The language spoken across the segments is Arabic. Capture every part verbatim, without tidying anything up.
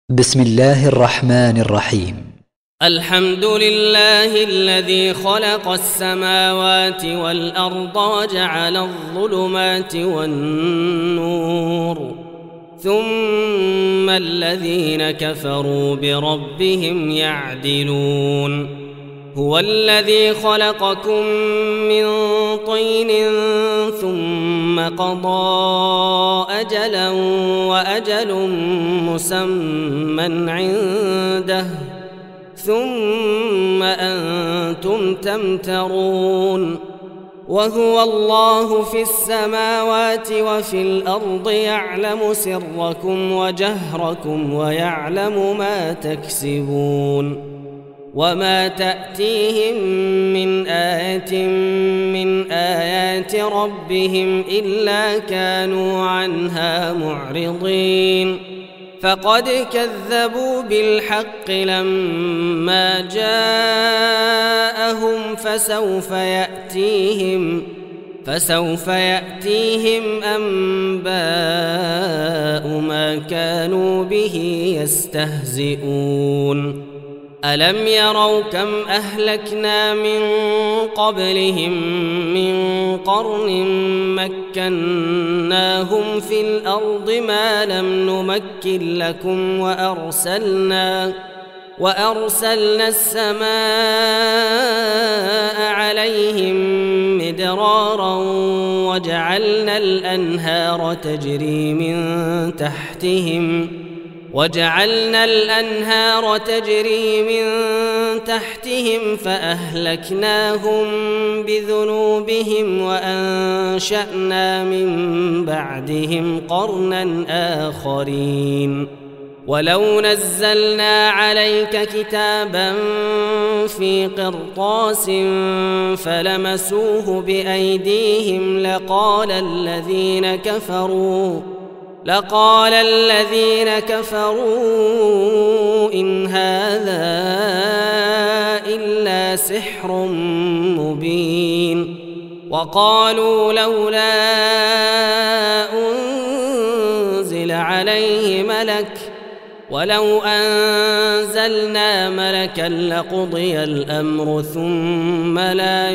بسم الله الرحمن الرحيم. الحمد لله الذي خلق السماوات والأرض وجعل الظلمات والنور، ثم الذين كفروا بربهم يعدلون. هو الذي خلقكم من طين ثم قضى أجلا وأجل مسمى عنده ثم أنتم تمترون. وهو الله في السماوات وفي الأرض يعلم سركم وجهركم ويعلم ما تكسبون. وما تأتيهم من آية من آيات ربهم إلا كانوا عنها معرضين. فقد كذبوا بالحق لما جاءهم فسوف يأتيهم فسوف يأتيهم أنباء ما كانوا به يستهزئون. ألم يروا كم أهلكنا من قبلهم من قرن مكناهم في الأرض ما لم نمكن لكم وأرسلنا وأرسلنا السماء عليهم مدرارا وجعلنا الأنهار تجري من تحتهم وجعلنا الأنهار تجري من تحتهم فأهلكناهم بذنوبهم وأنشأنا من بعدهم قرنا آخرين. ولو نزلنا عليك كتابا في قرطاس فلمسوه بأيديهم لقال الذين كفروا لقال الذين كفروا إن هذا إلا سحر مبين. وقالوا لولا أنزل عليه ملك ولو أنزلنا ملكا لقضي الأمر ثم لا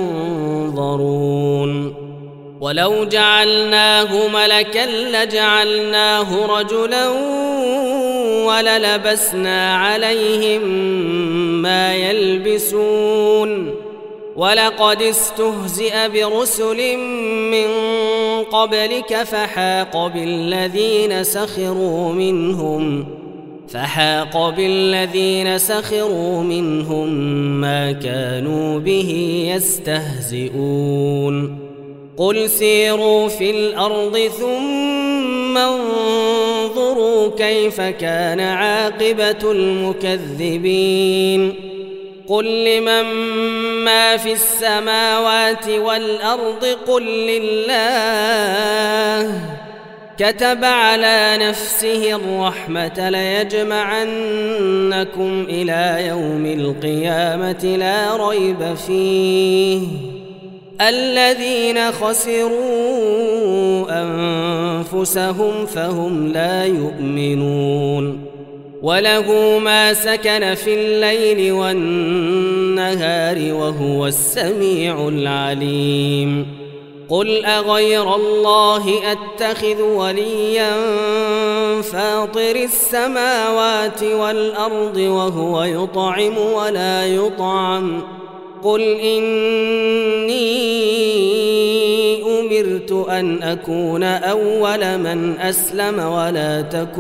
ينظرون. ولو جعلناه ملكا لجعلناه رجلا وللبسنا عليهم ما يلبسون. ولقد استهزئ برسل من قبلك فحاق بالذين سخروا منهم فحاق بالذين سخروا منهم ما كانوا به يستهزئون. قل سيروا في الأرض ثم انظروا كيف كان عاقبة المكذبين. قل لمن ما في السماوات والأرض قل لله كتب على نفسه الرحمة ليجمعنكم إلى يوم القيامة لا ريب فيه الذين خسروا أنفسهم فهم لا يؤمنون. وله ما سكن في الليل والنهار وهو السميع العليم. قل أغير الله أتخذ وليا فاطر السماوات والأرض وهو يطعم ولا يطعم قل إني أمرت أن أكون أول من أسلم ولا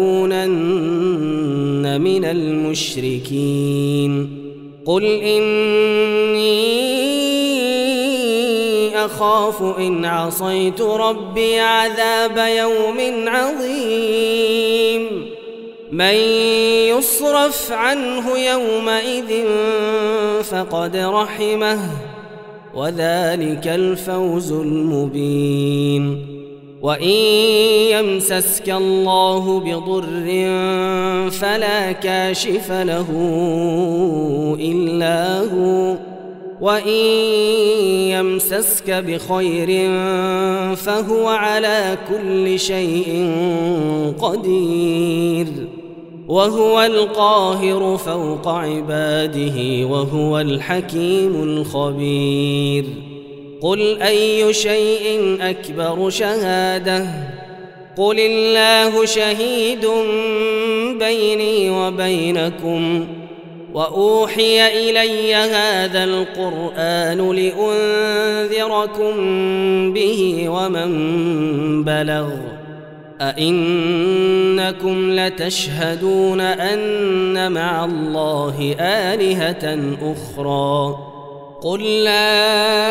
تكونن من المشركين. قل إني أخاف إن عصيت ربي عذاب يوم عظيم. من يصرف عنه يومئذ فقد رحمه وذلك الفوز المبين. وإن يمسسك الله بضر فلا كاشف له إلا هو وإن يمسسك بخير فهو على كل شيء قدير وهو القاهر فوق عباده وهو الحكيم الخبير. قل أي شيء أكبر شهادة؟ قل الله شهيد بيني وبينكم وأوحي إلي هذا القرآن لأنذركم به ومن بلغ. أئنكم لتشهدون أن مع الله آلهة أخرى؟ قل لا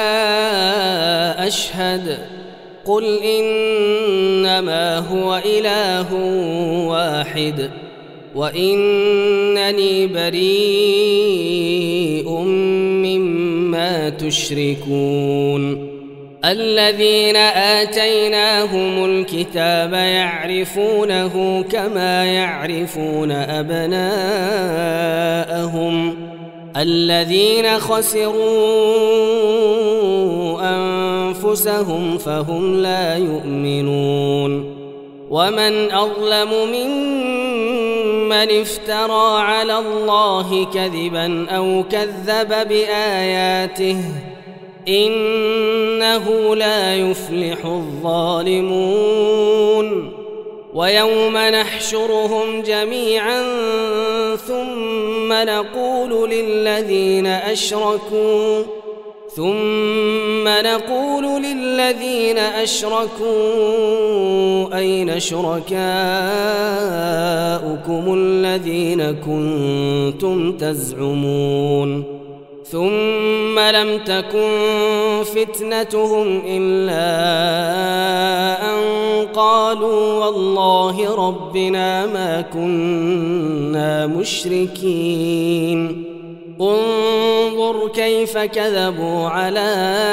أشهد. قل إنما هو إله واحد وإنني بريء مما تشركون. الذين آتيناهم الكتاب يعرفونه كما يعرفون أبناءهم الذين خسروا أنفسهم فهم لا يؤمنون. ومن أظلم ممن افترى على الله كذبا أو كذب بآياته إنه لا يفلح الظالمون. ويوم نحشرهم جميعا ثم نقول للذين أشركوا ثم نقول للذين أشركوا أين شركاؤكم الذين كنتم تزعمون ثم لم تكن فتنتهم إلا أن قالوا والله ربنا ما كنا مشركين. انظر كيف كذبوا على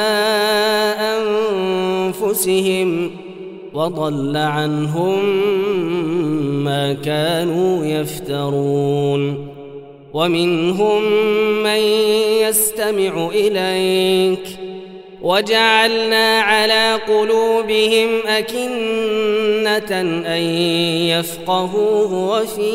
أنفسهم وضل عنهم ما كانوا يفترون. ومنهم من يستمع إليك وجعلنا على قلوبهم أكنة أن يفقهوه وفي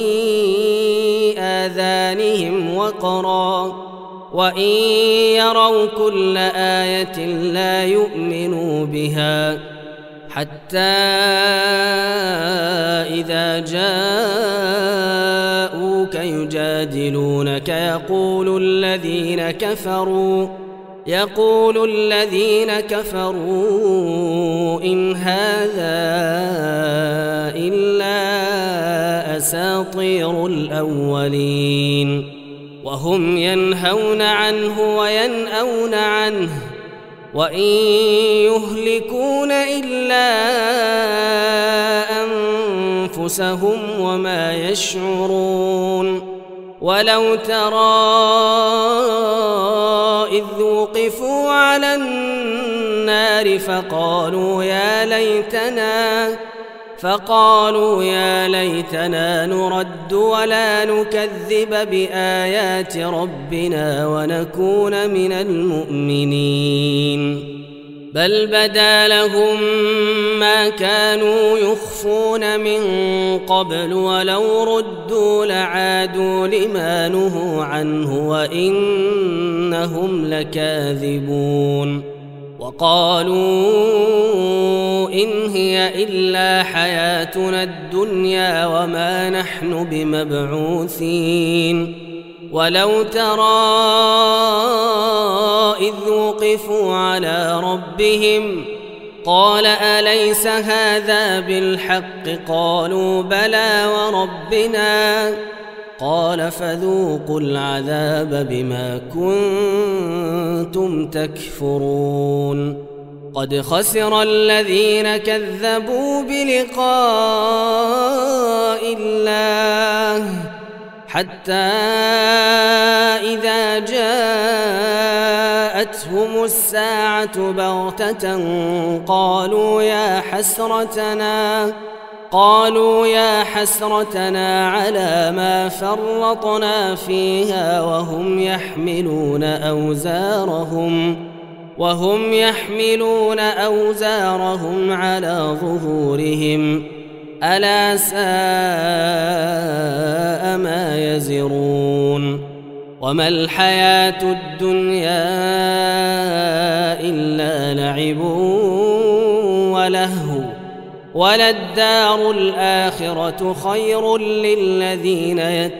آذانهم وقرا وإن يروا كل آية لا يؤمنوا بها حتى إذا جاءوك يجادلونك يقول الذين كفروا يقول الذين كفروا إن هذا إلا أساطير الأولين وهم ينهون عنه وينأون عنه وإن يهلكون إلا أنفسهم وما يشعرون. ولو ترى إذ وقفوا على النار فقالوا يا ليتنا فقالوا يا ليتنا نرد ولا نكذب بآيات ربنا ونكون من المؤمنين بل بدا لهم ما كانوا يخفون من قبل ولو ردوا لعادوا لما نهوا عنه وإنهم لكاذبون. وقالوا إن هي إلا حياتنا الدنيا وما نحن بمبعوثين. ولو ترى إذ وقفوا على ربهم قال أليس هذا بالحق قالوا بلى وربنا قال فذوقوا العذاب بما كنتم تكفرون. قد خسر الذين كذبوا بلقاء الله حتى إذا جاءتهم الساعة بغتة قالوا يا حسرتنا قالوا يا حسرتنا على ما فرطنا فيها وهم يحملون أوزارهم وهم يحملون أوزارهم على ظهورهم ألا ساء ما يزرون وما الحياة الدنيا إلا لعب ولهو وللدار الآخرة خير للذين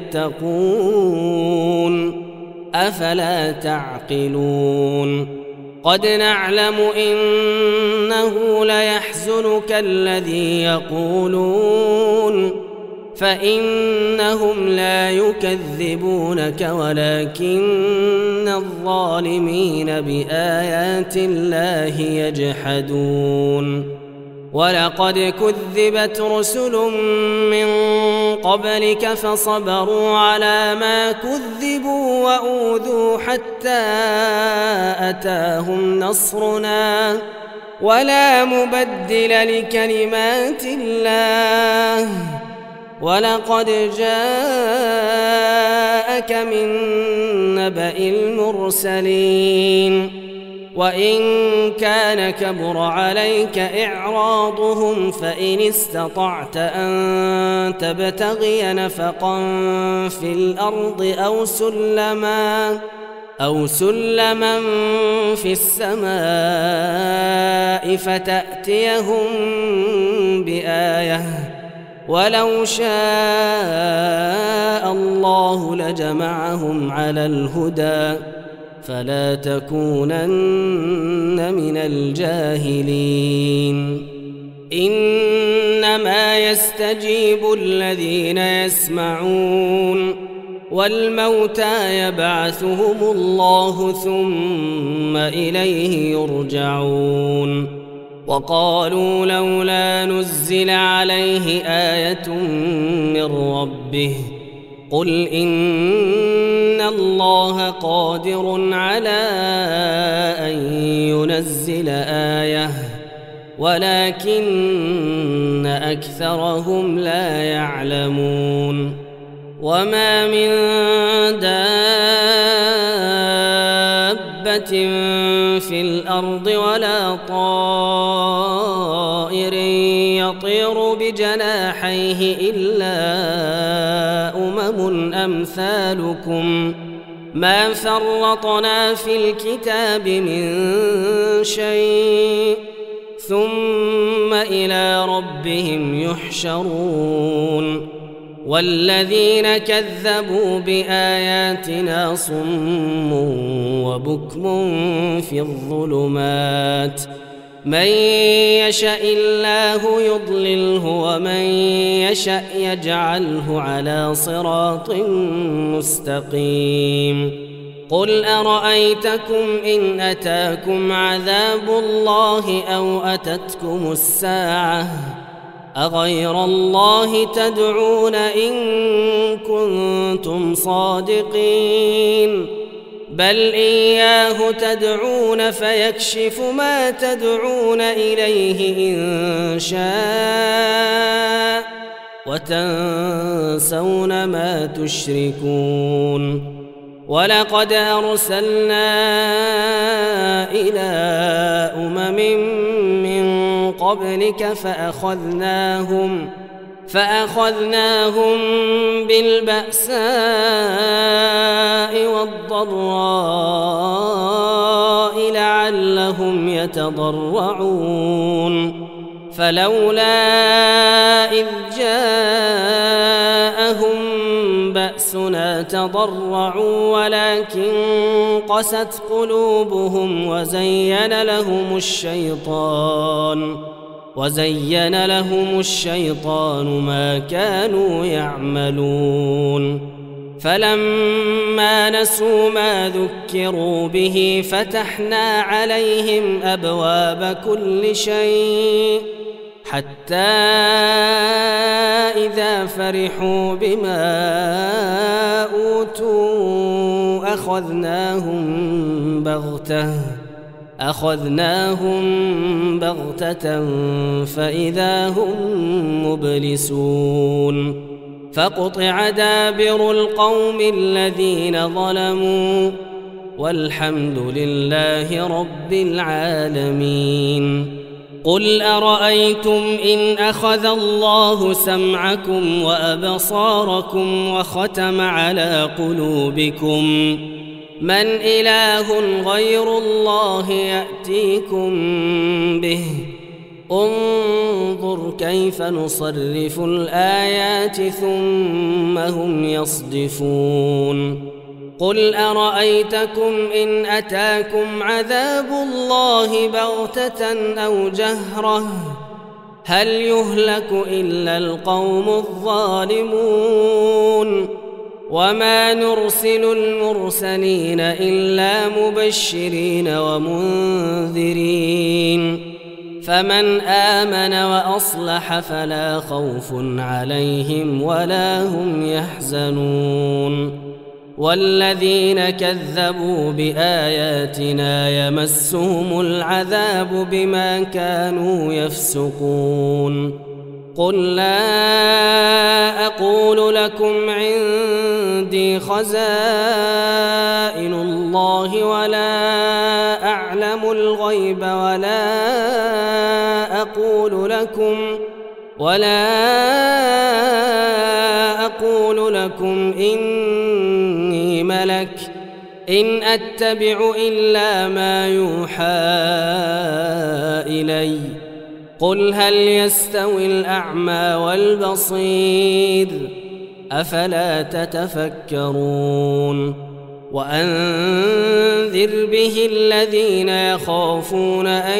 يتقون أفلا تعقلون قد نعلم إنه ليحزنك الذي يقولون فإنهم لا يكذبونك ولكن الظالمين بآيات الله يجحدون ولقد كذبت رسل من قبلك فصبروا على ما كذبوا وأوذوا حتى أتاهم نصرنا ولا مبدل لكلمات الله ولقد جاءك من نبأ المرسلين وإن كان كبر عليك إعراضهم فإن استطعت أن تبتغي نفقا في الأرض أو سلما أو سلما في السماء فتأتيهم بآية ولو شاء الله لجمعهم على الهدى فلا تكونن من الجاهلين إنما يستجيب الذين يسمعون والموتى يبعثهم الله ثم إليه يرجعون وقالوا لولا نزل عليه آية من ربه قل إن الله قادر على أن ينزل آية ولكن أكثرهم لا يعلمون وما من دابة في الأرض ولا طائر يطير بجناحيه إلا أمم أمثالكم ما فرطنا في الكتاب من شيء ثم إلى ربهم يحشرون والذين كذبوا بآياتنا صم وبكم في الظلمات من يشاء الله يضلله ومن يشاء يجعله على صراط مستقيم قل أرأيتكم إن أتاكم عذاب الله أو أتتكم الساعة أغير الله تدعون إن كنتم صادقين بل إياه تدعون فيكشف ما تدعون إليه إن شاء وتنسون ما تشركون ولقد أرسلنا إلى أمم من قبلك فأخذناهم فأخذناهم بالبأساء والضراء لعلهم يتضرعون فلولا إذ جاءهم بأسنا تضرعوا ولكن قست قلوبهم وزين لهم الشيطان وزين لهم الشيطان ما كانوا يعملون فلما نسوا ما ذكروا به فتحنا عليهم أبواب كل شيء حتى إذا فرحوا بما أوتوا أخذناهم بغتة أخذناهم بغتة فإذا هم مبلسون فقطع دابر القوم الذين ظلموا والحمد لله رب العالمين قل أرأيتم إن أخذ الله سمعكم وأبصاركم وختم على قلوبكم من إله غير الله يأتيكم به انظر كيف نصرف الآيات ثم هم يصدفون قل أرأيتكم إن أتاكم عذاب الله بغتة أو جهرة هل يهلك إلا القوم الظالمون وما نرسل المرسلين إلا مبشرين ومنذرين فمن آمن وأصلح فلا خوف عليهم ولا هم يحزنون والذين كذبوا بآياتنا يمسهم العذاب بما كانوا يفسقون قل لا أقول لكم عندي خزائن الله ولا أعلم الغيب ولا أقول لكم ولا أقول لكم إني ملك إن أتبع إلا ما يوحى إلي قل هل يستوي الأعمى والبصير أفلا تتفكرون وأنذر به الذين يخافون أن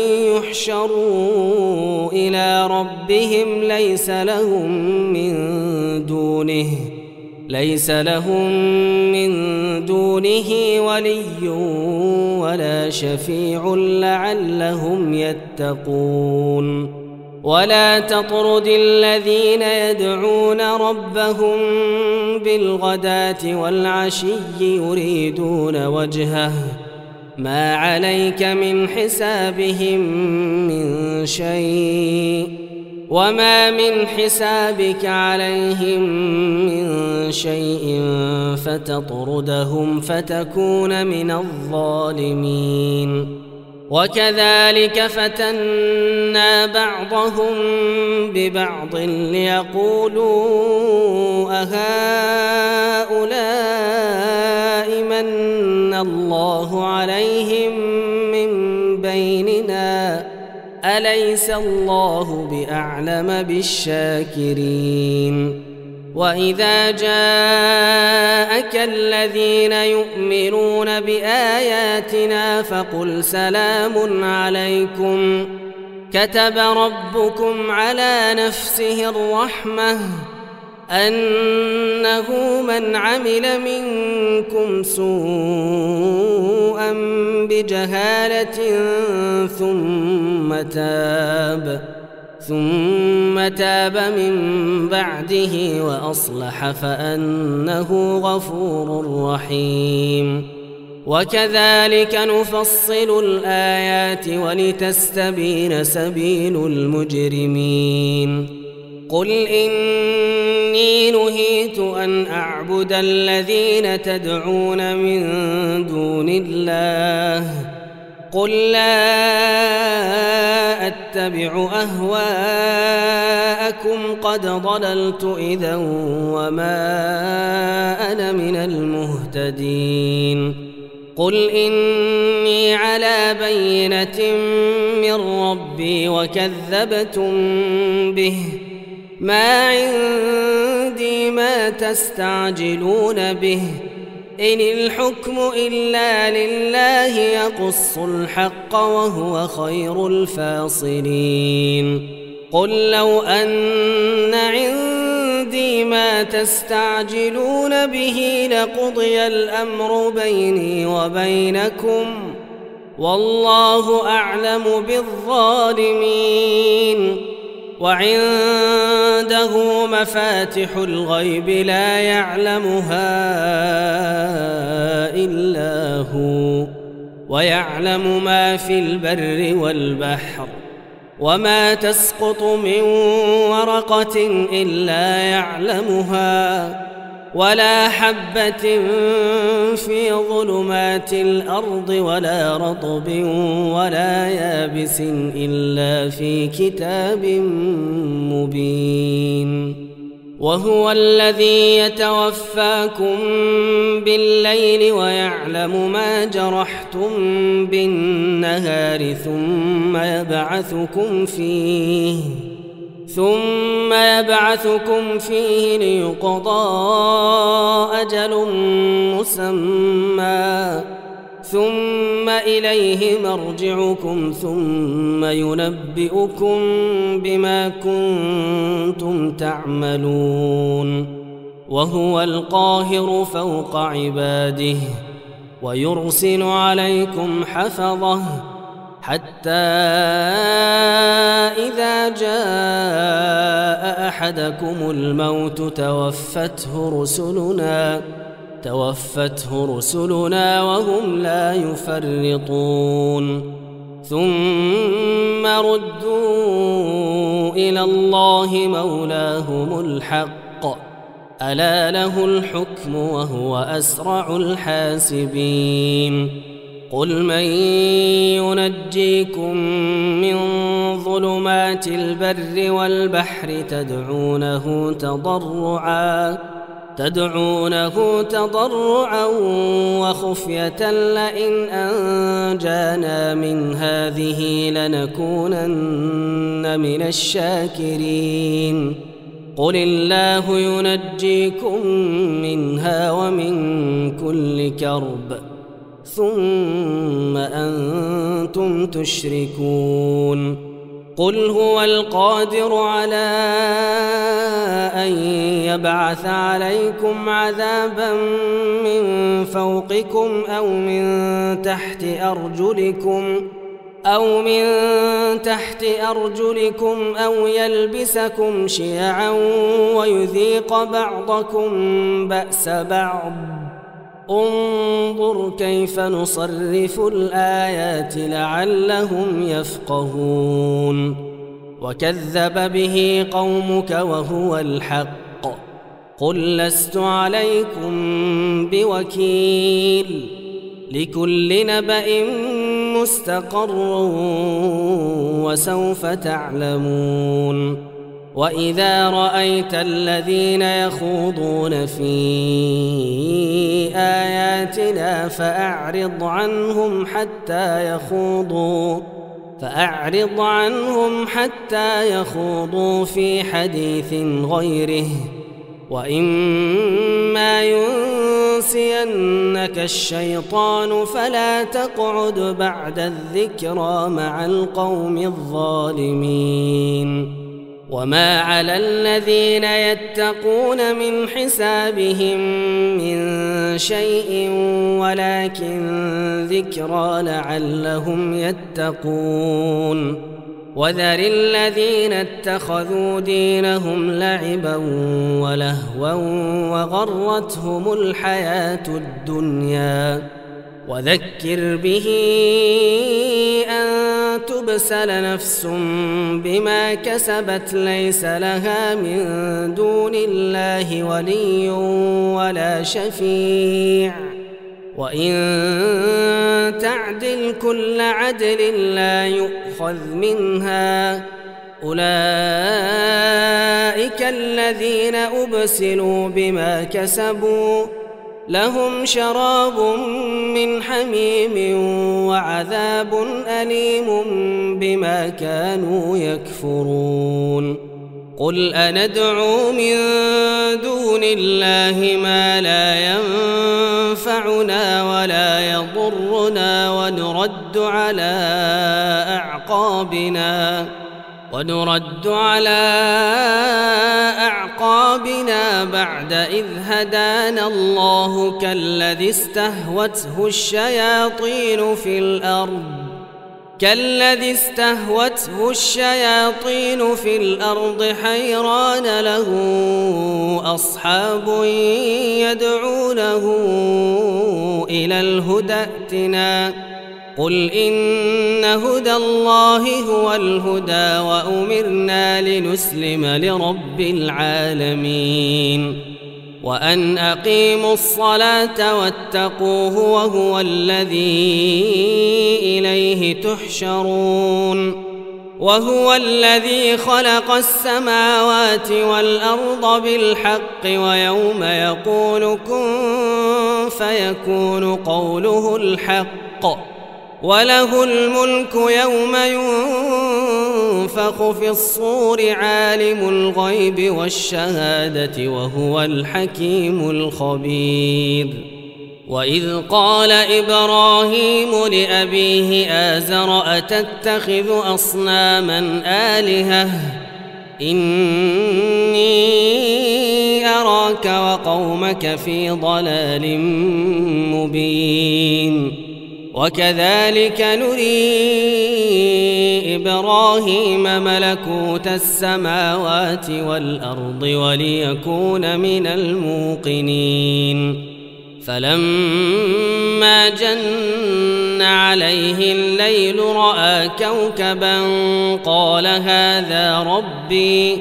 يحشروا إلى ربهم ليس لهم من دونه ليس لهم من دونه ولي ولا شفيع لعلهم يتقون ولا تطرد الذين يدعون ربهم بالغداة والعشي يريدون وجهه ما عليك من حسابهم من شيء وما من حسابك عليهم من شيء فتطردهم فتكون من الظالمين وكذلك فتنا بعضهم ببعض ليقولوا أهؤلاء من الله عليهم من بيننا أليس الله بأعلم بالشاكرين وإذا جاءك الذين يؤمنون بآياتنا فقل سلام عليكم كتب ربكم على نفسه الرحمة أنه من عمل منكم سوءا بجهالة ثم تاب ثم تاب من بعده وأصلح فأنه غفور رحيم وكذلك نفصل الآيات ولتستبين سبيل المجرمين قل إني نهيت أن أعبد الذين تدعون من دون الله قل لا أتبع أهواءكم قد ضللت إذا وما أنا من المهتدين قل إني على بينة من ربي وكذبتم به ما عندي ما تستعجلون به إن الحكم إلا لله يقص الحق وهو خير الفاصلين قل لو أن عندي ما تستعجلون به لقضي الأمر بيني وبينكم والله أعلم بالظالمين وعنده مفاتح الغيب لا يعلمها إلا هو ويعلم ما في البر والبحر وما تسقط من ورقة إلا يعلمها ولا حبة في ظلمات الأرض ولا رطب ولا يابس إلا في كتاب مبين. وهو الذي يتوفاكم بالليل ويعلم ما جرحتم بالنهار ثم يبعثكم فيه ثم يبعثكم فيه ليقضى أجل مسمى ثم إليه مرجعكم ثم ينبئكم بما كنتم تعملون. وهو القاهر فوق عباده ويرسل عليكم حفظه حتى إذا جاء أحدكم الموت توفته رسلنا توفته رسلنا وهم لا يفرطون ثم ردوا إلى الله مولاهم الحق ألا له الحكم وهو أسرع الحاسبين. قل من ينجيكم من ظلمات البر والبحر تدعونه تضرعا تدعونه تضرعا وخفية لئن أنجانا من هذه لنكونن من الشاكرين. قل الله ينجيكم منها ومن كل كرب ثم أنتم تشركون. قل هو القادر على أن يبعث عليكم عذابا من فوقكم أو من تحت أرجلكم أو من تحت أرجلكم أو يلبسكم شيعا ويذيق بعضكم بأس بعض. انظر كيف نصرف الآيات لعلهم يفقهون. وكذب به قومك وهو الحق قل لست عليكم بوكيل لكل نبأ مستقر وسوف تعلمون. وإذا رأيت الذين يخوضون في آياتنا فأعرض عنهم حتى يخوضوا فأعرض عنهم حتى يخوضوا في حديث غيره وإما ينسينك الشيطان فلا تقعد بعد الذكرى مع القوم الظالمين. وما على الذين يتقون من حسابهم من شيء ولكن ذكرى لعلهم يتقون. وذر الذين اتخذوا دينهم لعبا ولهوا وغرتهم الحياة الدنيا وذكر به أن تبسل نفس بما كسبت ليس لها من دون الله ولي ولا شفيع وإن تعدل كل عدل لا يؤخذ منها. أولئك الذين أبسلوا بما كسبوا لهم شراب من حميم وعذاب أليم بما كانوا يكفرون. قل أندعو من دون الله ما لا ينفعنا ولا يضرنا ونرد على أعقابنا ونرد على أعقابنا بعد إذ هدانا الله كالذي استهوته الشياطين في الأرض كالذي استهوته الشياطين في الأرض حيران له أصحاب يدعونه إلى الهدى ائتنا قل إن هدى الله هو الهدى وأمرنا لنسلم لرب العالمين. وأن أقيموا الصلاة واتقوه وهو الذي إليه تحشرون وهو الذي خلق السماوات والأرض بالحق ويوم يقول كن فيكون قوله الحق وله الملك يوم ينفخ في الصور عالم الغيب والشهادة وهو الحكيم الخبير وإذ قال إبراهيم لأبيه آزر أتتخذ أصناما آلهة إني أراك وقومك في ضلال مبين وكذلك نري إبراهيم ملكوت السماوات والأرض وليكون من الموقنين فلما جن عليه الليل رأى كوكبا قال هذا ربي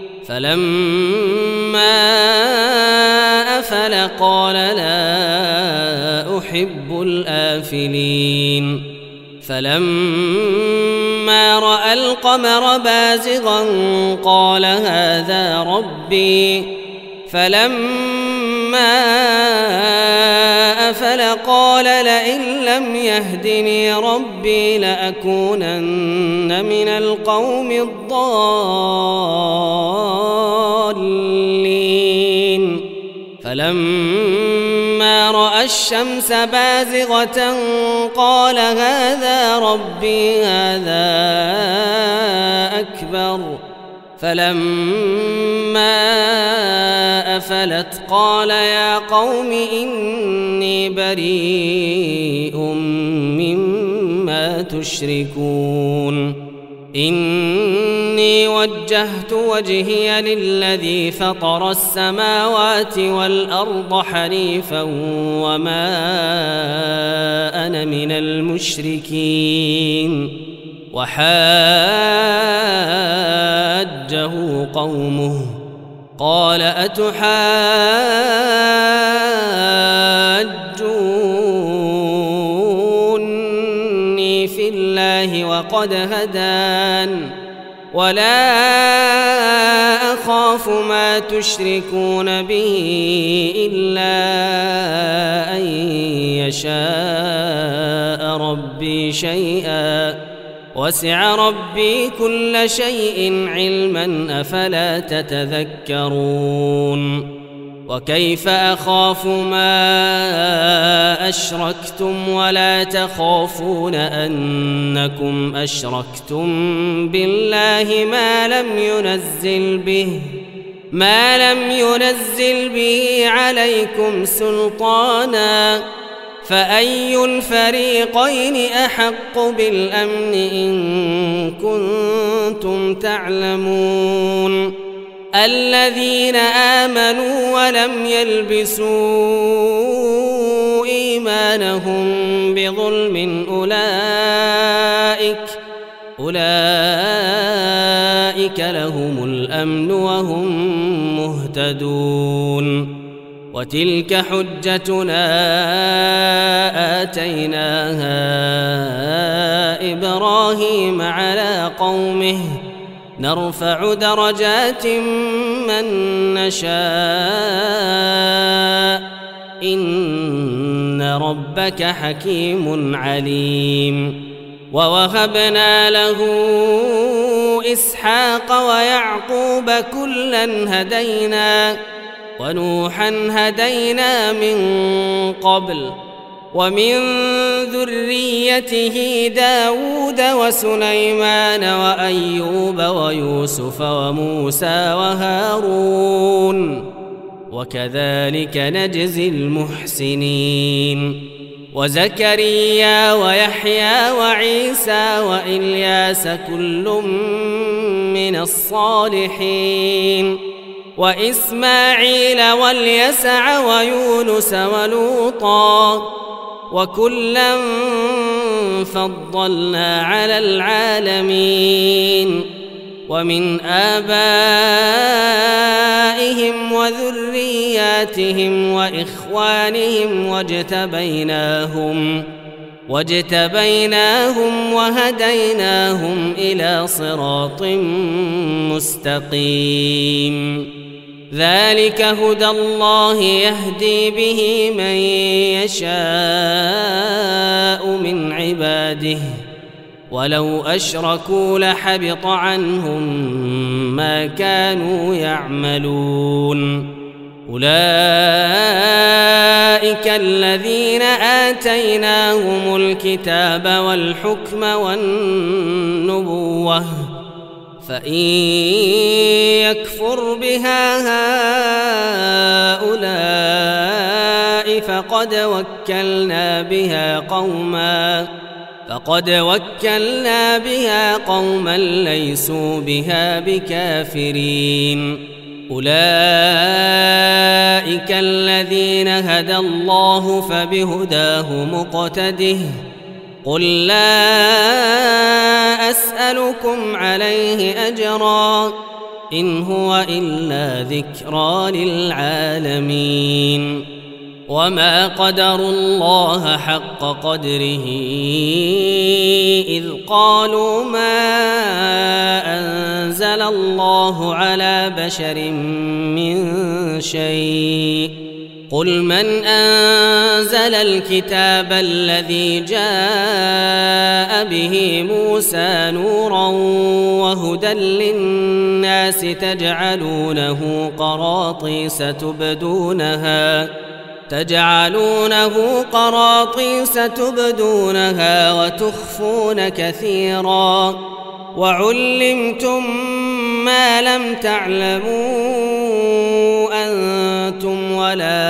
فلما أفل قال لا أحب الآفلين فلما رأى القمر بازغا قال هذا ربي فلما أفل قال لئن لم يهدني ربي لأكونن من القوم الضالين فلما رأى الشمس بازغة قال هذا ربي هذا أكبر فلما أفلت قال يا قوم إني بريء مما تشركون إني وجهت وجهي للذي فطر السماوات والأرض حنيفا وما أنا من المشركين وحاجه قومه قال أتحاجوني في الله وقد هدان ولا أخاف ما تشركون به إلا أن يشاء ربي شيئا وسع ربي كل شيء علما أفلا تتذكرون وكيف أخاف ما أشركتم ولا تخافون أنكم أشركتم بالله ما لم ينزل به ما لم ينزل به عليكم سلطانا فأي الفريقين أحق بالأمن إن كنتم تعلمون الذين آمنوا ولم يلبسوا إيمانهم بظلم أولئك أولئك لهم الأمن وهم مهتدون وتلك حجتنا آتيناها إبراهيم على قومه نرفع درجات من نشاء إن ربك حكيم عليم ووهبنا له إسحاق ويعقوب كلا هدينا ونوحا هدينا من قبل ومن ذريته داود وسليمان وأيوب ويوسف وموسى وهارون وكذلك نجزي المحسنين وزكريا ويحيى وعيسى وإلياس كل من الصالحين وإسماعيل واليسع ويونس ولوطا وكلا فضلنا على العالمين ومن آبائهم وذرياتهم وإخوانهم واجتبيناهم واجتبيناهم وهديناهم إلى صراط مستقيم ذلك هدى الله يهدي به من يشاء من عباده ولو أشركوا لحبط عنهم ما كانوا يعملون أولئك الذين آتيناهم الكتاب والحكم والنبوة فإن يكفر بها هؤلاء فقد وكلنا بها قوما فقد وكلنا بها قوما ليسوا بها بكافرين أولئك الذين هدى الله فبهداه مقتده قل لا أسألكم عليه أجرا إن هو إلا ذكرى للعالمين وما قدروا الله حق قدره إذ قالوا ما أنزل الله على بشر من شيء قل من أنزل الكتاب الذي جاء به موسى نورا وهدى للناس تجعلونه قراطيس تبدونها تجعلونه قراطيس تبدونها وتخفون كثيرا وعلمتم ما لم تعلموا أنتم ولا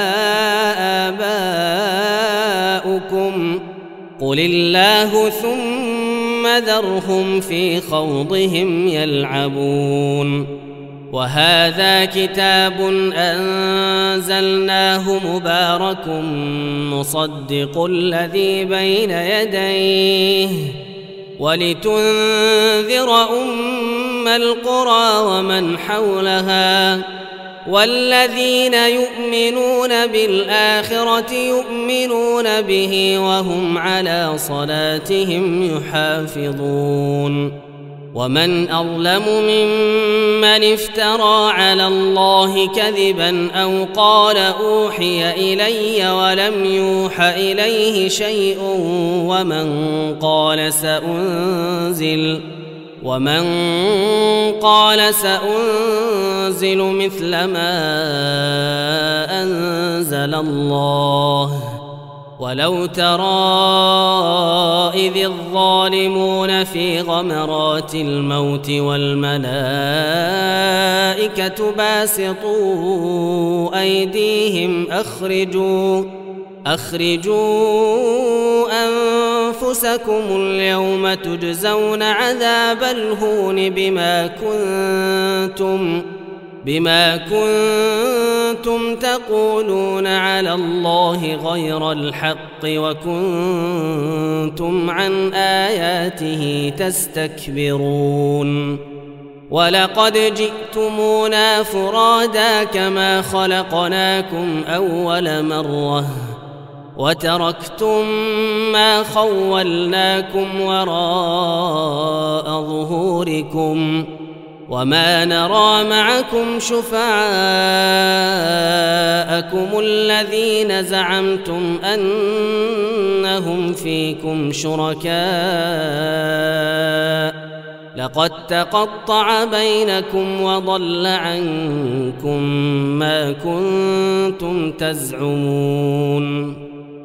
آباؤكم قل الله ثم ذرهم في خوضهم يلعبون وهذا كتاب أنزلناه مبارك مصدق الذي بين يديه ولتنذر أم القرى ومن حولها والذين يؤمنون بالآخرة يؤمنون به وهم على صلاتهم يحافظون ومن أظلم ممن افترى على الله كذبا أو قال أوحي إلي ولم يوح إليه شيء ومن قال سأنزل ومن قال سأنزل مثل ما أنزل الله ولو ترى إذ الظالمون في غمرات الموت والملائكة باسطوا أيديهم أخرجوا أخرجوا أنفسكم اليوم تجزون عذاب الهون بما كنتم بما كنتم تقولون على الله غير الحق وكنتم عن آياته تستكبرون ولقد جئتمونا فرادا كما خلقناكم أول مرة وتركتم ما خولناكم وراء ظهوركم وما نرى معكم شفعاءكم الذين زعمتم أنهم فيكم شركاء لقد تقطع بينكم وضل عنكم ما كنتم تزعمون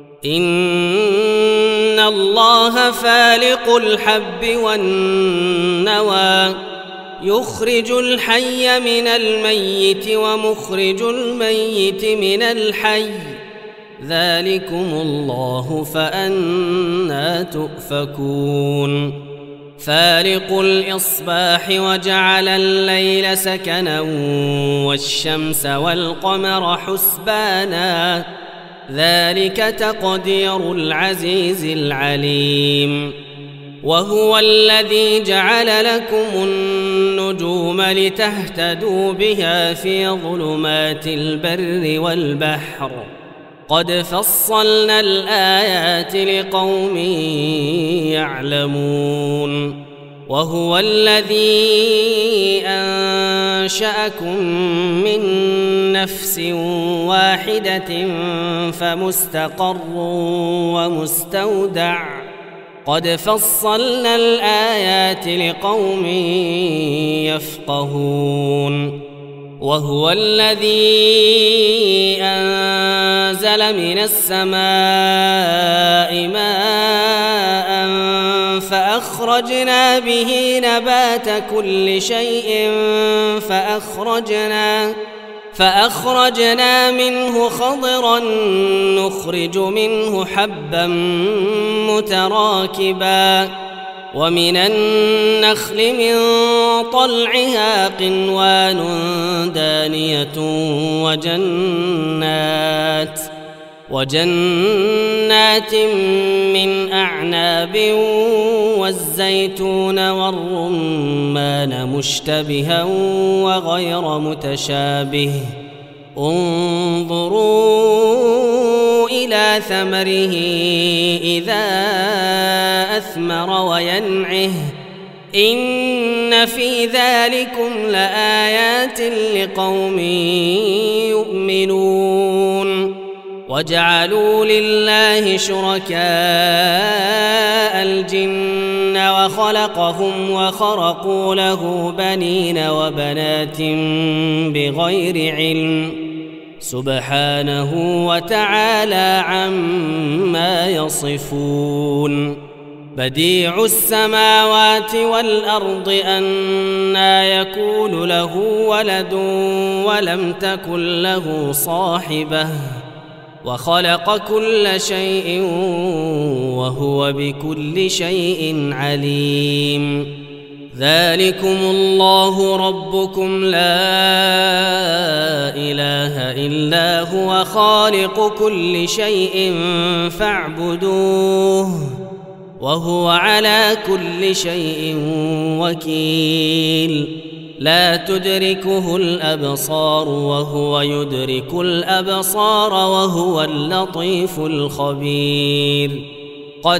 إن الله فالق الحب والنوى يخرج الحي من الميت ومخرج الميت من الحي ذلكم الله فأنى تؤفكون فالق الإصباح وجعل الليل سكنا والشمس والقمر حسبانا ذلك تقدير العزيز العليم وهو الذي جعل لكم النجوم لتهتدوا بها في ظلمات البر والبحر قد فصلنا الآيات لقوم يعلمون وهو الذي أنشأكم من نفس واحدة فمستقر ومستودع قد فصلنا الآيات لقوم يفقهون وهو الذي أنزل من السماء ماء فأخرجنا به نبات كل شيء فأخرجنا فأخرجنا منه خضرا نخرج منه حبا متراكبا ومن النخل من طلعها قنوان دانية وجنات وجنات من أعناب والزيتون والرمان مشتبها وغير متشابه انظروا إلى ثمره إذا أثمر وينعه إن في ذلكم لآيات لقوم يؤمنون وجعلوا لله شركاء الجن وخلقهم وخرقوا له بنين وبنات بغير علم سبحانه وتعالى عما يصفون بديع السماوات والأرض أنى يكون له ولد ولم تكن له صاحبة وخلق كل شيء وهو بكل شيء عليم ذلكم الله ربكم لا إله إلا هو خالق كل شيء فاعبدوه وهو على كل شيء وكيل لا تدركه الأبصار وهو يدرك الأبصار وهو اللطيف الخبير قد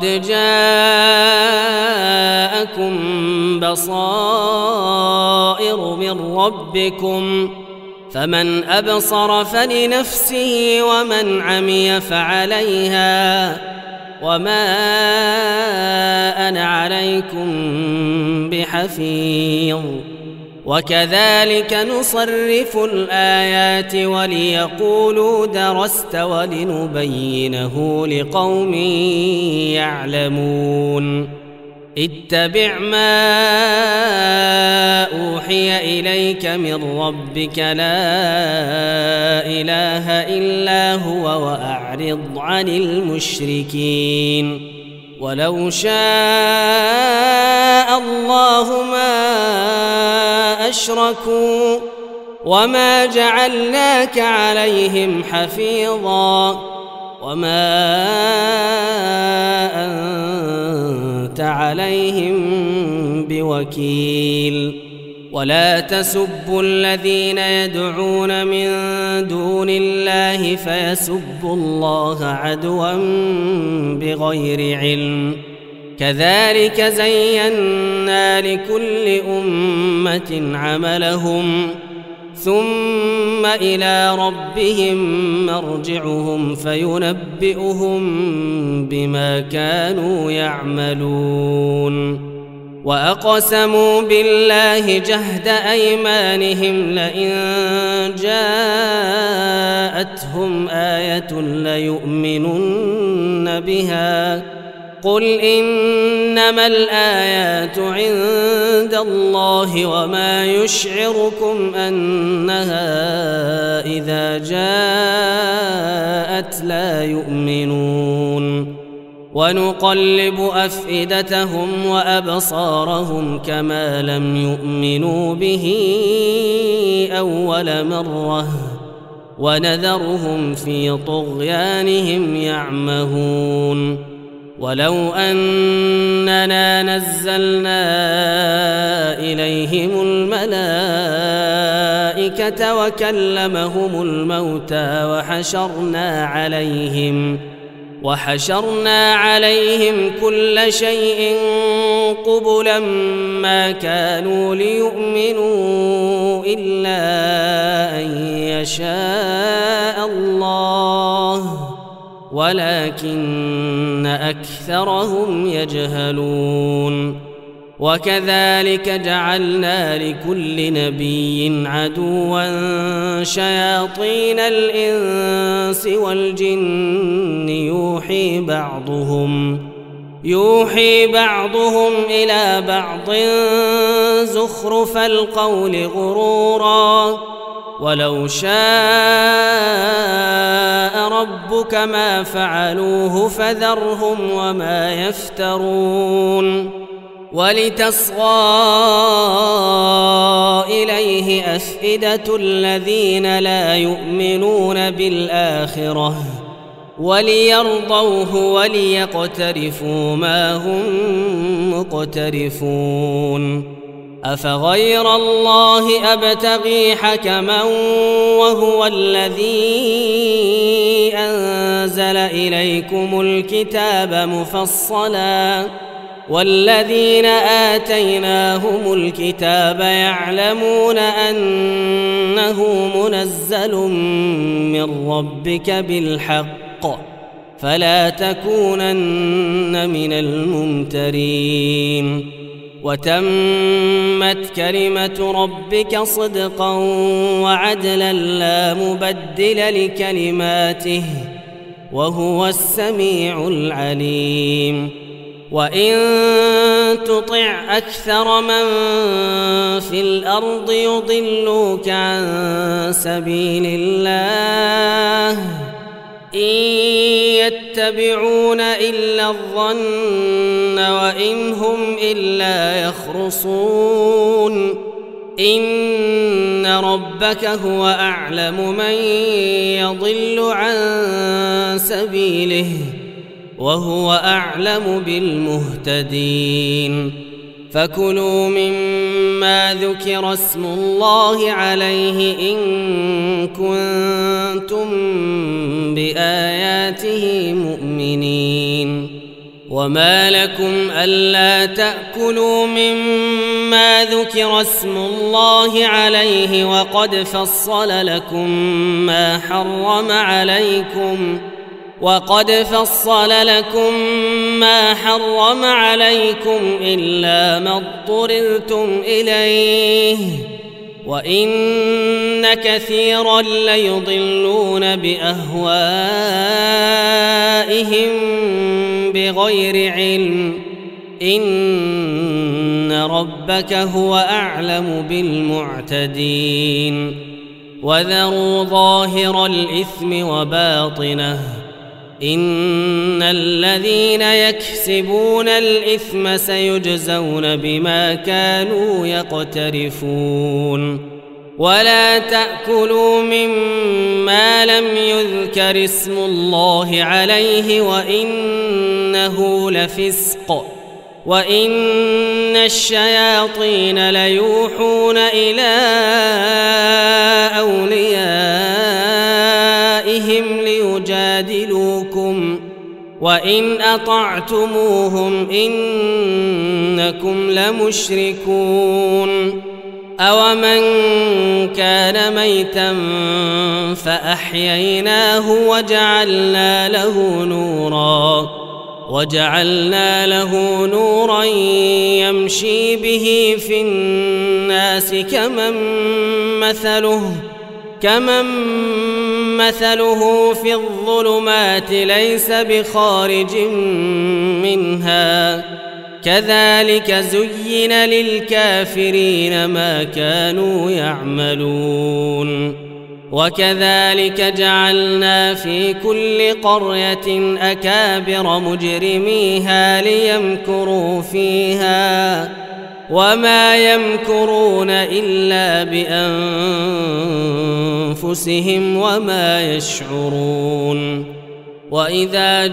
جاءكم بصائر من ربكم فمن أبصر فلنفسه ومن عمي فعليها وما أنا عليكم بحفيظ وكذلك نصرف الآيات وليقولوا درست ولنبينه لقوم يعلمون اتبع ما أوحي إليك من ربك لا إله إلا هو وأعرض عن المشركين ولو شاء الله ما أشركوا وما جعلناك عليهم حفيظا وما أنت عليهم بوكيل ولا تسبوا الذين يدعون من دون الله فيسبوا الله عدوا بغير علم كذلك زينا لكل أمة عملهم ثم إلى ربهم مرجعهم فينبئهم بما كانوا يعملون وأقسموا بالله جهد أيمانهم لئن جاءتهم آية ليؤمنن بها قل إنما الآيات عند الله وما يشعركم أنها إذا جاءت لا يؤمنون ونقلب أفئدتهم وأبصارهم كما لم يؤمنوا به أول مرة ونذرهم في طغيانهم يعمهون ولو أننا نزلنا إليهم الملائكة وكلمهم الموتى وحشرنا عليهم وحشرنا عليهم كل شيء قبلا ما كانوا ليؤمنوا إلا أن يشاء الله ولكن أكثرهم يجهلون. وكذلك جعلنا لكل نبي عدوا شياطين الإنس والجن يوحي بعضهم يوحي بعضهم إلى بعض زخرف القول غرورا ولو شاء ربك ما فعلوه فذرهم وما يفترون. ولتصغى إليه أفئدة الذين لا يؤمنون بالآخرة وليرضوه وليقترفوا ما هم مقترفون. أفغير الله أبتغي حكما وهو الذي أنزل إليكم الكتاب مفصلا والذين آتيناهم الكتاب يعلمون أنه منزل من ربك بالحق فلا تكونن من الممترين. وتمت كلمة ربك صدقا وعدلا لا مبدل لكلماته وهو السميع العليم. وإن تطع أكثر من في الأرض يضلوك عن سبيل الله إن يتبعون إلا الظن وإن هم إلا يخرصون. إن ربك هو أعلم من يضل عن سبيله وهو أعلم بالمهتدين. فكلوا مما ذكر اسم الله عليه إن كنتم بآياته مؤمنين. وما لكم ألا تأكلوا مما ذكر اسم الله عليه وقد فصل لكم ما حرم عليكم وقد فصل لكم ما حرم عليكم إلا ما اضطررتم إليه وإن كثيرا ليضلون بأهوائهم بغير علم إن ربك هو أعلم بالمعتدين. وذروا ظاهر الإثم وباطنه إن الذين يكسبون الإثم سيجزون بما كانوا يقترفون. ولا تأكلوا مما لم يذكر اسم الله عليه وإنه لفسق وإن الشياطين ليوحون إلى أوليائهم ليجادلوكم وإن أطعتموهم إنكم لمشركون. أومن كان ميتا فأحييناه وجعلنا له نورا وجعلنا له نورا يمشي به في الناس كمن مثله كمن مثله في الظلمات ليس بخارج منها كذلك زين للكافرين ما كانوا يعملون. وكذلك جعلنا في كل قرية أكابر مجرميها ليمكروا فيها وما يمكرون إلا بأنفسهم وما يشعرون. وإذا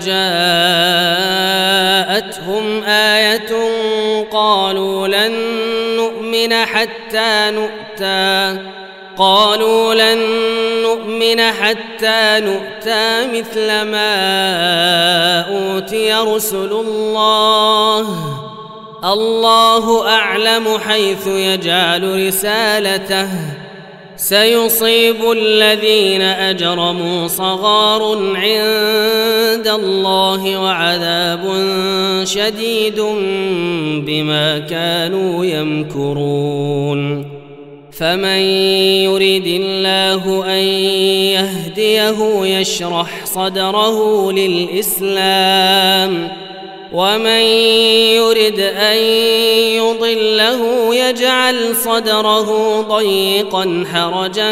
جاءتهم آية قالوا لن نؤمن حتى نؤتى قالوا لن نؤمن حتى نؤتى مثل ما أوتي رسل الله الله أعلم حيث يجعل رسالته سيصيب الذين أجرموا صغار عند الله وعذاب شديد بما كانوا يمكرون فمن يرد الله أن يهديه يشرح صدره للإسلام ومن يرد أن يضله يجعل صدره ضيقا حرجا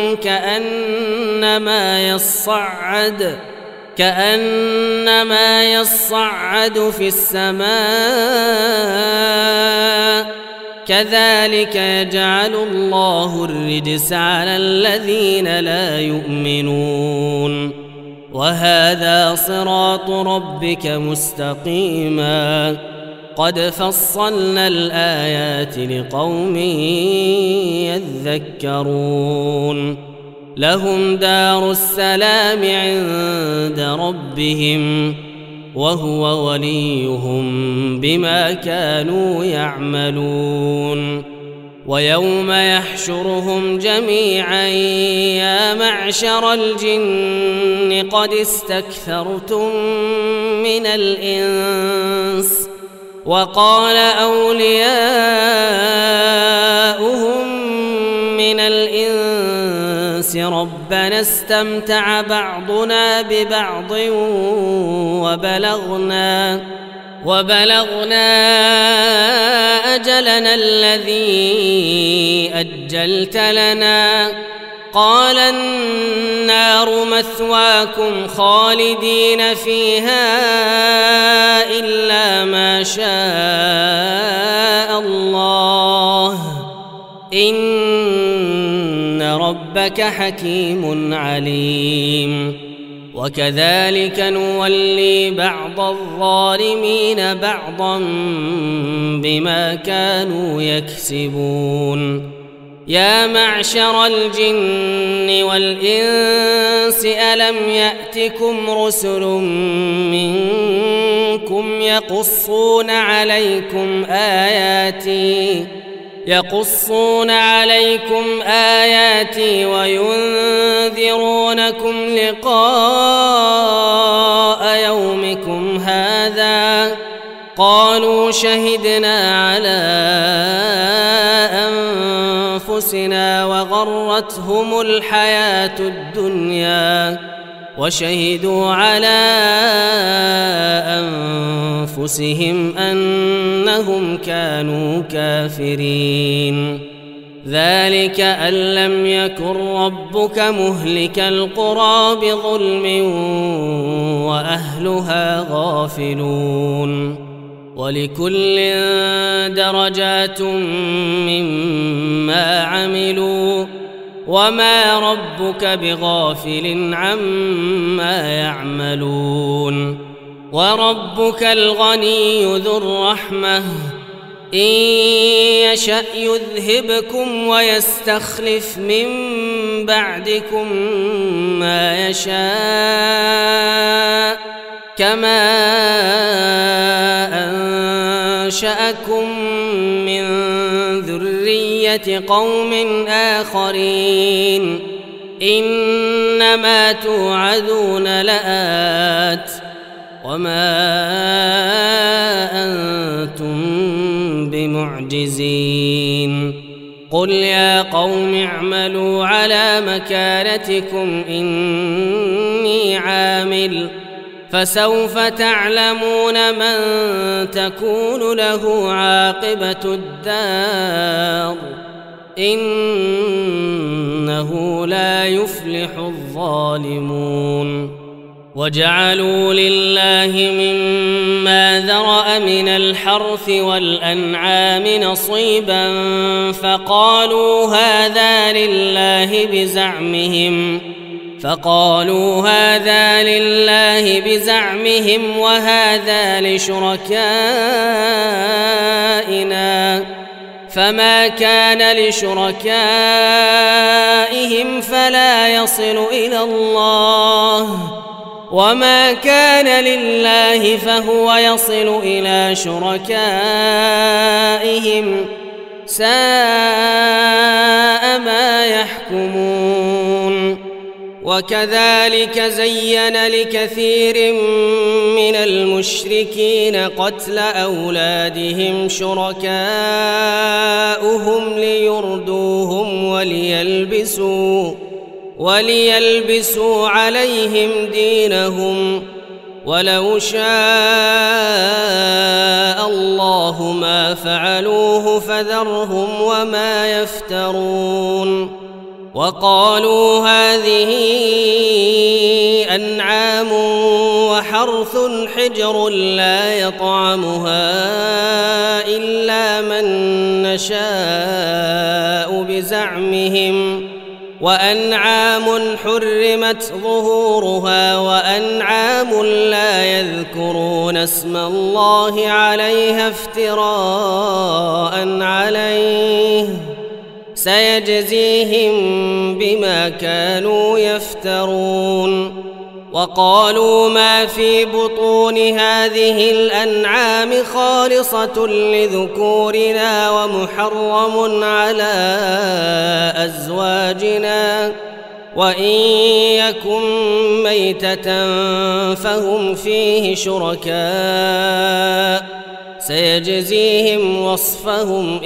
كأنما يصعد كأنما يصعد في السماء كذلك يجعل الله الرجس على الذين لا يؤمنون وهذا صراط ربك مستقيما قد فصلنا الآيات لقوم يذكرون لهم دار السلام عند ربهم وهو وليهم بما كانوا يعملون ويوم يحشرهم جميعا يا معشر الجن قد استكثرتم من الإنس وقال أولياؤهم من الإنس ربنا استمتع بعضنا ببعض وبلغنا وبلغنا أجلنا الذي أجلت لنا قال النار مثواكم خالدين فيها إلا ما شاء الله إن ربك حكيم عليم وكذلك نولي بعض الظالمين بعضا بما كانوا يكسبون يا معشر الجن والإنس ألم يأتكم رسل منكم يقصون عليكم آياتي يقصون عليكم آياتي وينذرونكم لقاء يومكم هذا قالوا شهدنا على أنفسنا وغرتهم الحياة الدنيا وشهدوا على أنفسهم أنهم كانوا كافرين ذلك أن لم يكن ربك مهلك القرى بظلم وأهلها غافلون ولكل درجات مما عملوا وما ربك بغافل عما يعملون وربك الغني ذو الرحمة إن يشأ يذهبكم ويستخلف من بعدكم ما يشاء كما أنشأكم من ذرية قوم آخرين إنما توعدون لآت وما أنتم بمعجزين قل يا قوم اعملوا على مكانتكم إني عامل فسوف تعلمون من تكون له عاقبة الدار إنه لا يفلح الظالمون وجعلوا لله مما ذرأ من الحرث والأنعام نصيبا فقالوا هذا لله بزعمهم فقالوا هذا لله بزعمهم وهذا لشركائنا فما كان لشركائهم فلا يصل إلى الله وما كان لله فهو يصل إلى شركائهم ساء ما يحكمون. وكذلك زين لكثير من المشركين قتل أولادهم شركاؤهم ليردوهم وليلبسوا وليلبسوا عليهم دينهم ولو شاء الله ما فعلوه فذرهم وما يفترون. وقالوا هذه أنعام وحرث حجر لا يطعمها إلا من نشاء بزعمهم وأنعام حرمت ظهورها وأنعام لا يذكرون اسم الله عليها افتراء عليه سيجزيهم بما كانوا يفترون. وقالوا ما في بطون هذه الأنعام خالصة لذكورنا ومحرم على أزواجنا وإن يكن ميتة فهم فيه شركاء سيجزيهم وصفهم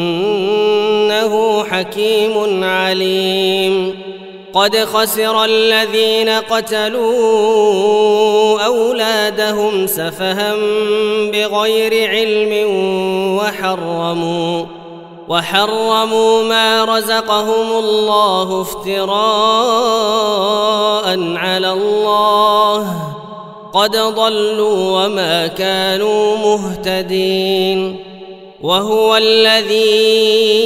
إنه حكيم عليم. قد خسر الذين قتلوا أولادهم سفها بغير علم وحرموا وحرموا ما رزقهم الله افتراء على الله قد ضلوا وما كانوا مهتدين. وهو الذي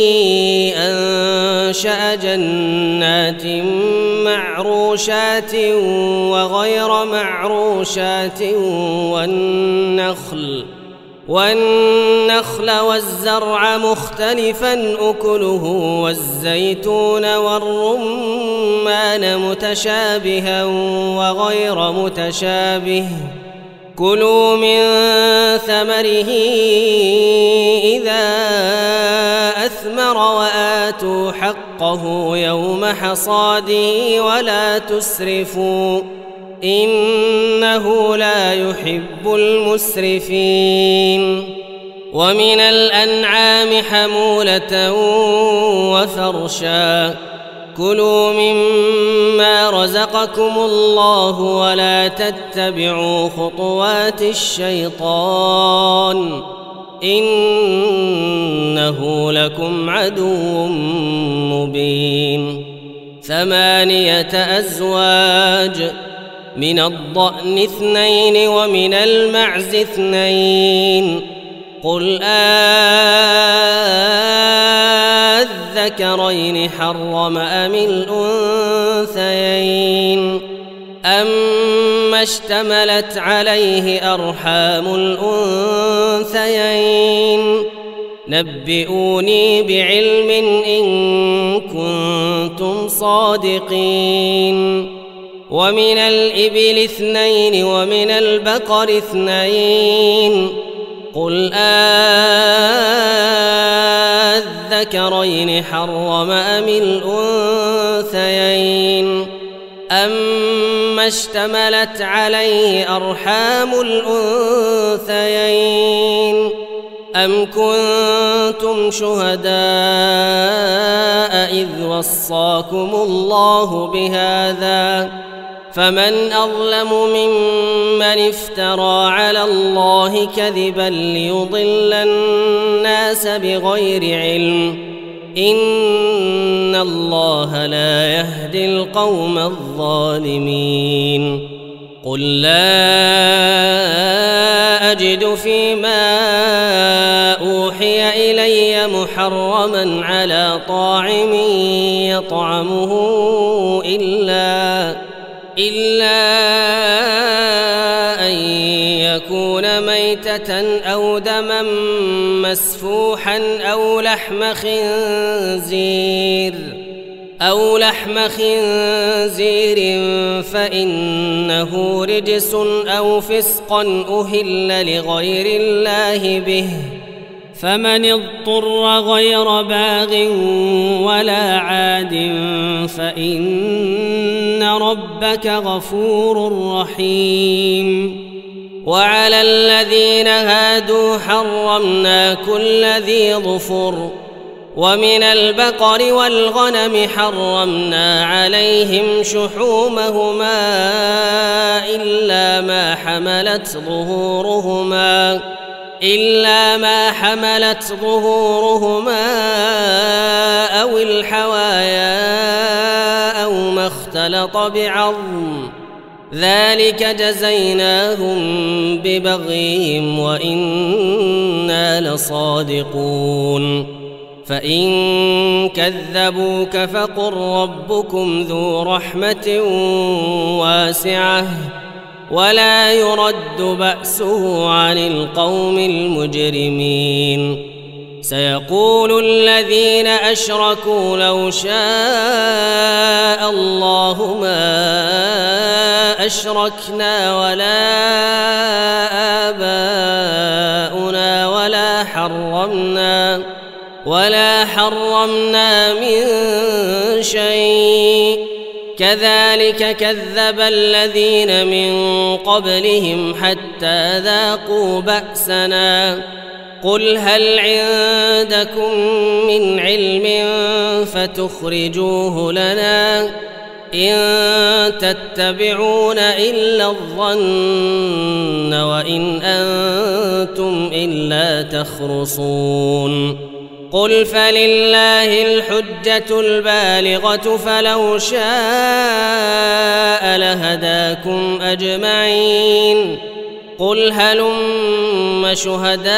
أنشأ جنات معروشات وغير معروشات والنخل والنخل والزرع مختلفا أكله والزيتون والرمان متشابها وغير متشابه كلوا من ثمره إذا أثمر وآتوا حقه يوم حصاده ولا تسرفوا إنه لا يحب المسرفين. ومن الأنعام حمولة وفرشا كلوا مما رزقكم الله ولا تتبعوا خطوات الشيطان إنه لكم عدو مبين. ثمانية أزواج من الضأن اثنين ومن المعز اثنين قل أذكرين حرم أم الأنثيين أما اشتملت عليه أرحام الأنثيين نبئوني بعلم إن كنتم صادقين. ومن الإبل اثنين ومن البقر اثنين قل أذكرين حرم أم الأنثيين أما اشتملت عليه أرحام الأنثيين أم كنتم شهداء إذ وصاكم الله بهذا فمن أظلم ممن افترى على الله كذبا ليضل الناس بغير علم إن الله لا يهدي القوم الظالمين. قل لا أجد فيما أوحي إلي محرما على طاعم يطعمه إلا إلا أن يكون ميتة أو دما مسفوحا أو لحم خنزير أو لحم خنزير فإنه رجس أو فسقا أهل لغير الله به، فمن اضطر غير باغ ولا عاد فإن ربك غفور رحيم. وعلى الذين هادوا حرمنا كل ذي ظفر، ومن البقر والغنم حرمنا عليهم شحومهما إلا ما حملت ظهورهما إلا ما حملت ظهورهما أو الحوايا أو ما اختلط بعظم، ذلك جزيناهم ببغيهم وإنا لصادقون. فإن كذبوك فقل ربكم ذو رحمة واسعة ولا يرد بأسه عن القوم المجرمين. سيقول الذين أشركوا لو شاء الله ما أشركنا ولا آباؤنا ولا حرمنا ولا حرمنا من شيء كذلك كذب الذين من قبلهم حتى ذاقوا بأسنا. قل هل عندكم من علم فتخرجوه لنا؟ إن تتبعون إلا الظن وإن أنتم إلا تخرصون. قل فلله الحجة البالغة فلو شاء لهداكم أجمعين. قل هلم شهداءكم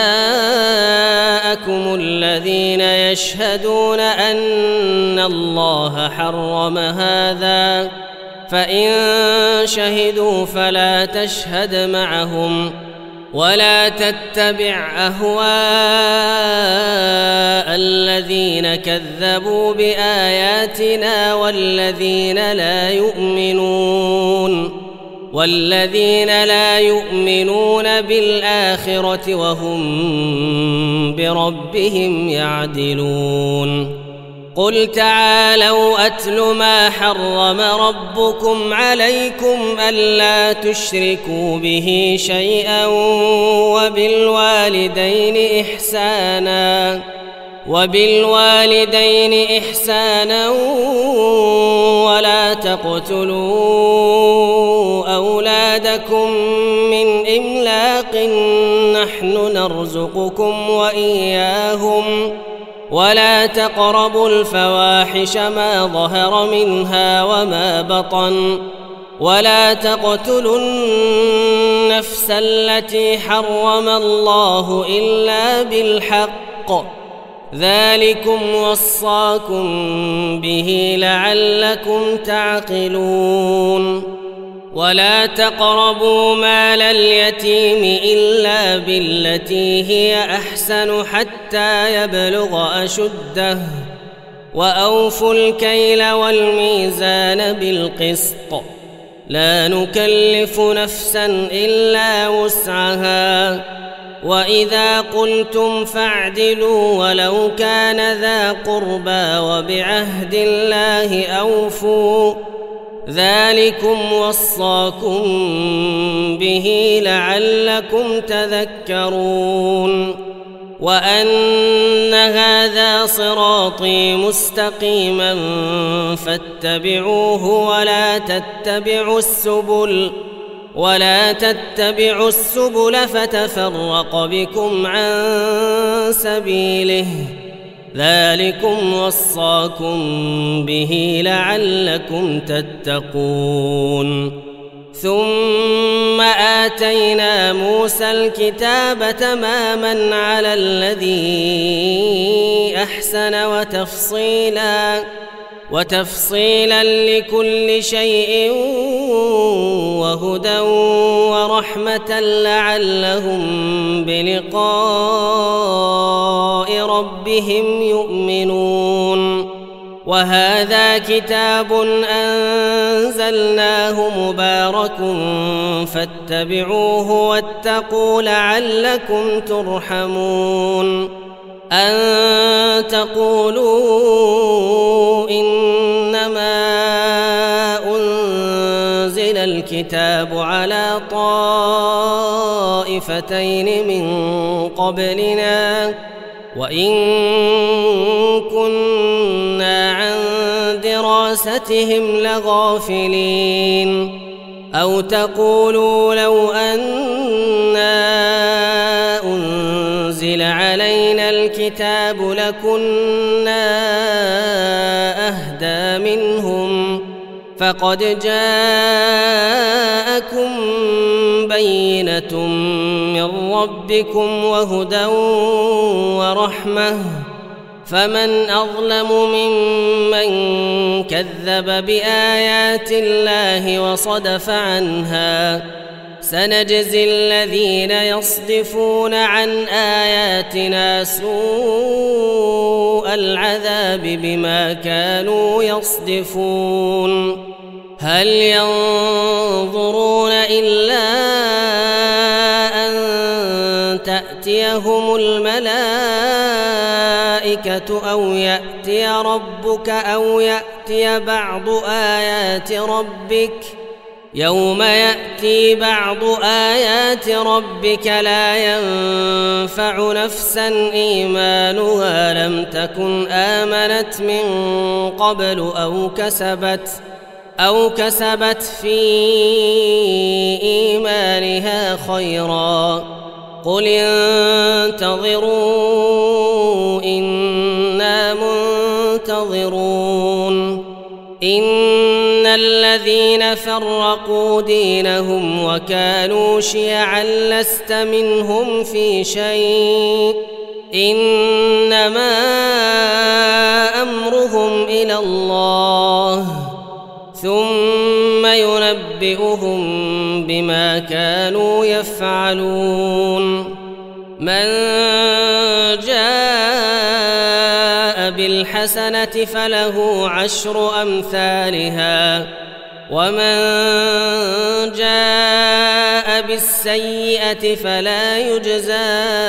الذين يشهدون أن الله حرم هذا، فإن شهدوا فلا تشهد معهم ولا تتبع أهواء الذين كذبوا بآياتنا والذين لا يؤمنون والذين لا يؤمنون بالآخرة وهم بربهم يعدلون. قل تعالوا أتل ما حرم ربكم عليكم ألا تشركوا به شيئا وبالوالدين إحسانا وبالوالدين إحسانا ولا تقتلوا أولادكم من إملاق نحن نرزقكم وإياهم ولا تقربوا الفواحش ما ظهر منها وما بطن ولا تقتلوا النفس التي حرم الله إلا بالحق ذلكم وصاكم به لعلكم تعقلون. ولا تقربوا مال اليتيم إلا بالتي هي أحسن حتى يبلغ أشده وأوفوا الكيل والميزان بالقسط لا نكلف نفسا إلا وسعها وإذا قلتم فاعدلوا ولو كان ذا قربى وبعهد الله أوفوا ذلكم وصاكم به لعلكم تذكرون. وأن هذا صراطي مستقيما فاتبعوه ولا تتبعوا السبل ولا تتبعوا السبل فتفرق بكم عن سبيله ذلكم وصاكم به لعلكم تتقون. ثم آتينا موسى الكتاب تماما على الذي أحسن وتفصيلا وتفصيلا لكل شيء وهدى ورحمة لعلهم بلقاء ربهم يؤمنون. وهذا كتاب أنزلناه مبارك فاتبعوه واتقوا لعلكم ترحمون. أن تقولوا إنما أنزل الكتاب على طائفتين من قبلنا وإن كنا عن دراستهم لغافلين. أو تقولوا لو أنا أنزل علينا الكتاب لكنا أهدى منهم فقد جاءكم بينة من ربكم وهدى ورحمة فمن أظلم ممن كذب بآيات الله وصدف عنها. سنجزي الذين يصدفون عن آياتنا سوء العذاب بما كانوا يصدفون. هل ينظرون إلا أن تأتيهم الملائكة أو يأتي ربك أو يأتي بعض آيات ربك يوم يأتي بعض آيات ربك لا ينفع نفسا إيمانها لم تكن آمنت من قبل أو كسبت أو كسبت في إيمانها خيرا. قل انتظروا إنا منتظرون. إن الذين فرقوا دينهم وكانوا شيعا لست منهم في شيء إنما أمرهم إلى الله ثم ينبئهم بما كانوا يفعلون. من جاء بالحسنة فله عشر أمثالها ومن جاء بالسيئة فلا يجزى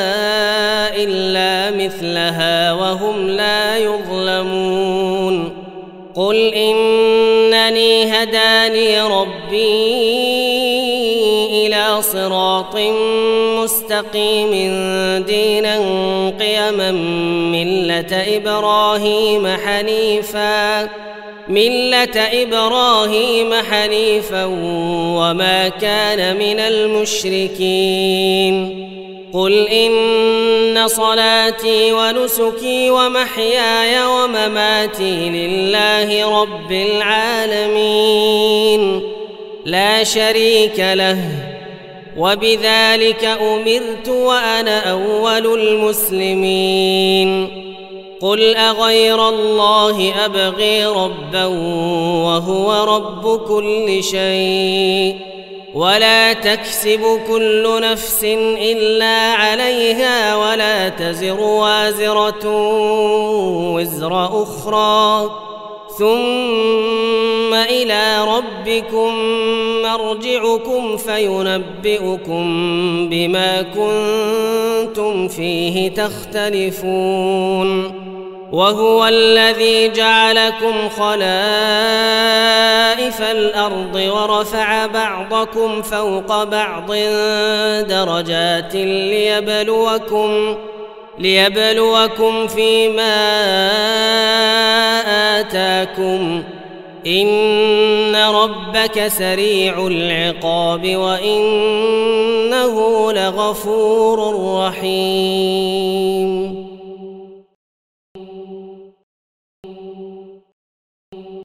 إلا مثلها وهم لا يظلمون. قل إنني هداني ربي إلى صراط مستقيم دينا قيما ملة إبراهيم حنيفا ملة إبراهيم حنيفا وما كان من المشركين. قل إن صلاتي ونسكي ومحياي ومماتي لله رب العالمين لا شريك له وبذلك أمرت وأنا أول المسلمين. قل أغير الله أبغي ربا وهو رب كل شيء ولا تكسب كل نفس إلا عليها ولا تزر وازرة وزر أخرى ثم إلى ربكم مرجعكم فينبئكم بما كنتم فيه تختلفون. وهو الذي جعلكم خلائف الأرض ورفع بعضكم فوق بعض درجات ليبلوكم ليبلوكم فيما آتاكم إن ربك سريع العقاب وإنه لغفور رحيم.